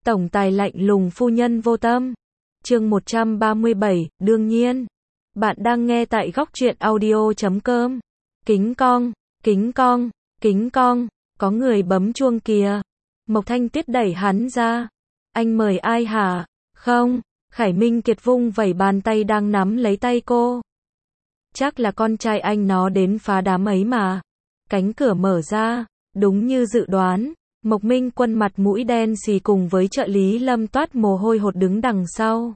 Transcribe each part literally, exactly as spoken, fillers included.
Tổng tài lạnh lùng phu nhân vô tâm. Chương một trăm ba mươi bảy, đương nhiên. Bạn đang nghe tại góc truyện audio chấm com. Kính cong, kính cong, kính cong, có người bấm chuông kìa. Mộc Thanh Tuyết đẩy hắn ra. Anh mời ai hả? Không, Khải Minh Kiệt vung vẩy bàn tay đang nắm lấy tay cô. Chắc là con trai anh nó đến phá đám ấy mà. Cánh cửa mở ra, đúng như dự đoán. Mộc Minh Quân mặt mũi đen xì cùng với trợ lý Lâm toát mồ hôi hột đứng đằng sau.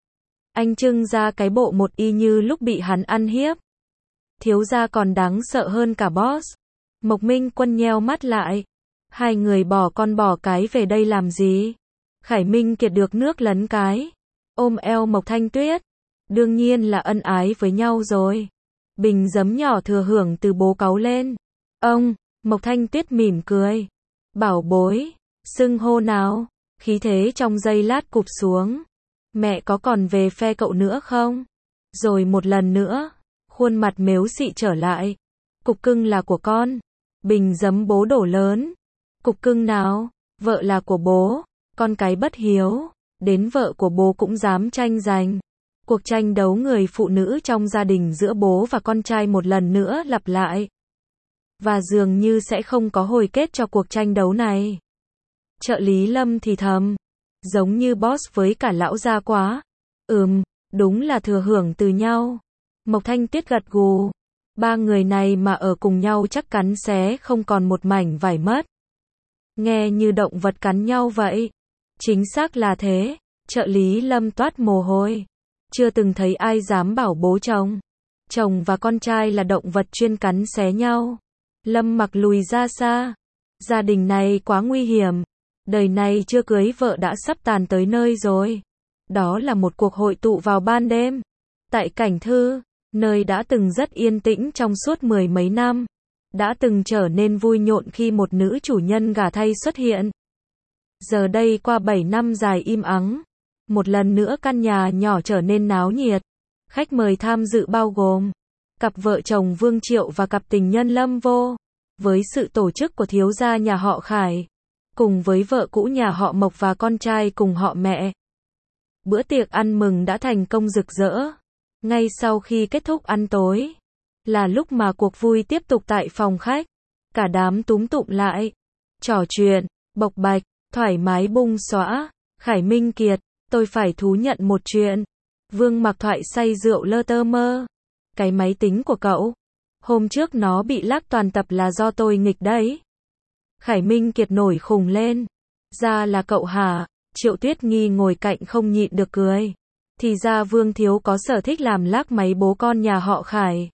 Anh trưng ra cái bộ một y như lúc bị hắn ăn hiếp. Thiếu gia còn đáng sợ hơn cả boss. Mộc Minh Quân nheo mắt lại. Hai người bỏ con bò cái về đây làm gì? Khải Minh Kiệt được nước lấn cái. Ôm eo Mộc Thanh Tuyết. Đương nhiên là ân ái với nhau rồi. Bình giấm nhỏ thừa hưởng từ bố cáu lên. Ông, Mộc Thanh Tuyết mỉm cười. Bảo bối, xưng hô nào, khí thế trong giây lát cụp xuống. Mẹ có còn về phe cậu nữa không? Rồi một lần nữa, khuôn mặt mếu xị trở lại. Cục cưng là của con. Bình giấm bố đổ lớn. Cục cưng nào, vợ là của bố, con cái bất hiếu, đến vợ của bố cũng dám tranh giành. Cuộc tranh đấu người phụ nữ trong gia đình giữa bố và con trai một lần nữa lặp lại. Và dường như sẽ không có hồi kết cho cuộc tranh đấu này. Trợ lý Lâm thì thầm. Giống như boss với cả lão gia quá. Ừm, đúng là thừa hưởng từ nhau. Mộc Thanh Tuyết gật gù. Ba người này mà ở cùng nhau chắc cắn xé không còn một mảnh vải mất. Nghe như động vật cắn nhau vậy. Chính xác là thế. Trợ lý Lâm toát mồ hôi. Chưa từng thấy ai dám bảo bố chồng. Chồng và con trai là động vật chuyên cắn xé nhau. Lâm mặc lùi ra xa. Gia đình này quá nguy hiểm. Đời này chưa cưới vợ đã sắp tàn tới nơi rồi. Đó là một cuộc hội tụ vào ban đêm. Tại Cảnh Thư, nơi đã từng rất yên tĩnh trong suốt mười mấy năm. Đã từng trở nên vui nhộn khi một nữ chủ nhân gả thay xuất hiện. Giờ đây qua bảy năm dài im ắng. Một lần nữa căn nhà nhỏ trở nên náo nhiệt. Khách mời tham dự bao gồm cặp vợ chồng Vương Triệu và cặp tình nhân Lâm Vô, với sự tổ chức của thiếu gia nhà họ Khải, cùng với vợ cũ nhà họ Mộc và con trai cùng họ mẹ. Bữa tiệc ăn mừng đã thành công rực rỡ. Ngay sau khi kết thúc ăn tối, là lúc mà cuộc vui tiếp tục tại phòng khách. Cả đám túm tụm lại, trò chuyện, bộc bạch, thoải mái bung xõa. Khải Minh Kiệt, tôi phải thú nhận một chuyện. Vương Mặc Thoại say rượu lơ tơ mơ. Cái máy tính của cậu, hôm trước nó bị lag toàn tập là do tôi nghịch đấy. Khải Minh Kiệt nổi khùng lên. Ra là cậu hả? Triệu Tuyết Nghi ngồi cạnh không nhịn được cười. Thì ra Vương Thiếu có sở thích làm lag máy bố con nhà họ Khải.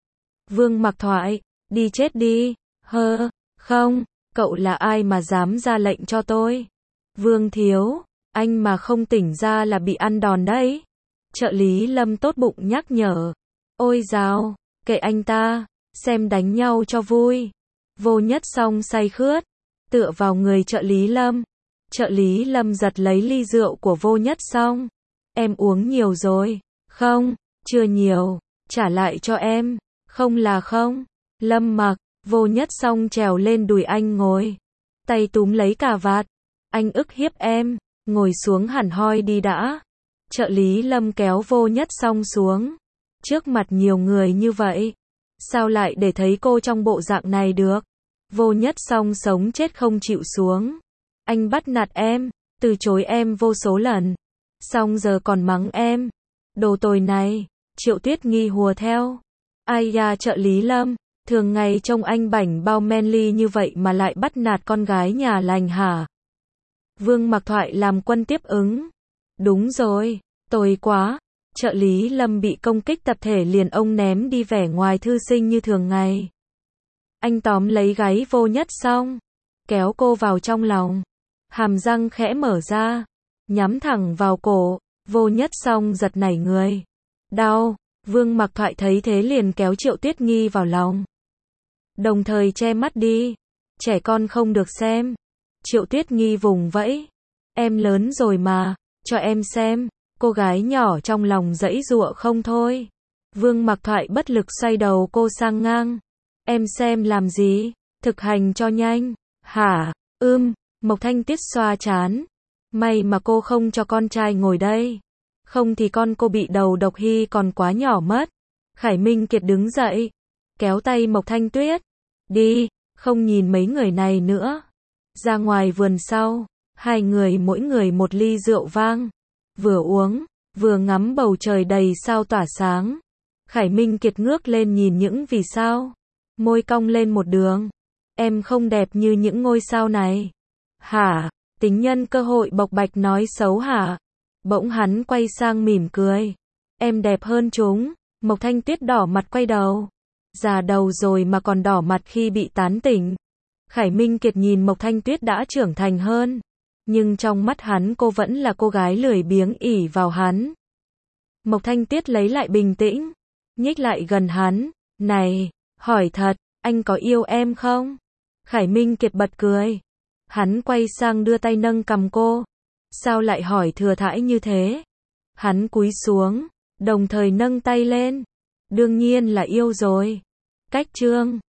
Vương Mặc Thoại, đi chết đi. Hơ, không, cậu là ai mà dám ra lệnh cho tôi? Vương Thiếu, anh mà không tỉnh ra là bị ăn đòn đấy. Trợ lý Lâm tốt bụng nhắc nhở. Ôi dào, kệ anh ta, xem đánh nhau cho vui. Vô Nhất Song say khướt, tựa vào người trợ lý Lâm. Trợ lý Lâm giật lấy ly rượu của Vô Nhất Song. Em uống nhiều rồi. Không, chưa nhiều, trả lại cho em. Không là không. Lâm mặc, Vô Nhất Song trèo lên đùi anh ngồi. Tay túm lấy cà vạt. Anh ức hiếp em, ngồi xuống hẳn hoi đi đã. Trợ lý Lâm kéo Vô Nhất Song xuống. Trước mặt nhiều người như vậy, sao lại để thấy cô trong bộ dạng này được? Vô Nhất Song sống chết không chịu xuống. Anh bắt nạt em, từ chối em vô số lần. Xong giờ còn mắng em. Đồ tồi này. Triệu Tuyết Nghi hùa theo. Ai da trợ lý Lâm, thường ngày trông anh bảnh bao manly như vậy mà lại bắt nạt con gái nhà lành hả? Vương Mặc Thoại làm quân tiếp ứng. Đúng rồi, tồi quá. Trợ lý Lâm bị công kích tập thể liền ông ném đi vẻ ngoài thư sinh như thường ngày. Anh tóm lấy gáy Vô Nhất Song, kéo cô vào trong lòng. Hàm răng khẽ mở ra, nhắm thẳng vào cổ. Vô Nhất Song giật nảy người. Đau. Vương Mặc Thoại thấy thế liền kéo Triệu Tuyết Nghi vào lòng. Đồng thời che mắt đi. Trẻ con không được xem. Triệu Tuyết Nghi vùng vẫy. Em lớn rồi mà, cho em xem. Cô gái nhỏ trong lòng giãy giụa không thôi. Vương Mặc Thoại bất lực xoay đầu cô sang ngang. Em xem làm gì? Thực hành cho nhanh. Hả? Ưm, Mộc Thanh Tuyết xoa trán. May mà cô không cho con trai ngồi đây. Không thì con cô bị đầu độc Hy còn quá nhỏ mất. Khải Minh Kiệt đứng dậy, kéo tay Mộc Thanh Tuyết. Đi, không nhìn mấy người này nữa. Ra ngoài vườn sau, hai người mỗi người một ly rượu vang. Vừa uống, vừa ngắm bầu trời đầy sao tỏa sáng. Khải Minh Kiệt ngước lên nhìn những vì sao. Môi cong lên một đường. Em không đẹp như những ngôi sao này. Hả? Tính nhân cơ hội bộc bạch nói xấu hả? Bỗng hắn quay sang mỉm cười. Em đẹp hơn chúng. Mộc Thanh Tuyết đỏ mặt quay đầu. Già đầu rồi mà còn đỏ mặt khi bị tán tỉnh. Khải Minh Kiệt nhìn Mộc Thanh Tuyết đã trưởng thành hơn. Nhưng trong mắt hắn cô vẫn là cô gái lười biếng ỷ vào hắn. Mộc Thanh Tuyết lấy lại bình tĩnh. Nhích lại gần hắn. Này, hỏi thật, anh có yêu em không? Khải Minh Kiệt bật cười. Hắn quay sang đưa tay nâng cằm cô. Sao lại hỏi thừa thãi như thế? Hắn cúi xuống, đồng thời nâng tay lên. Đương nhiên là yêu rồi. Cách chương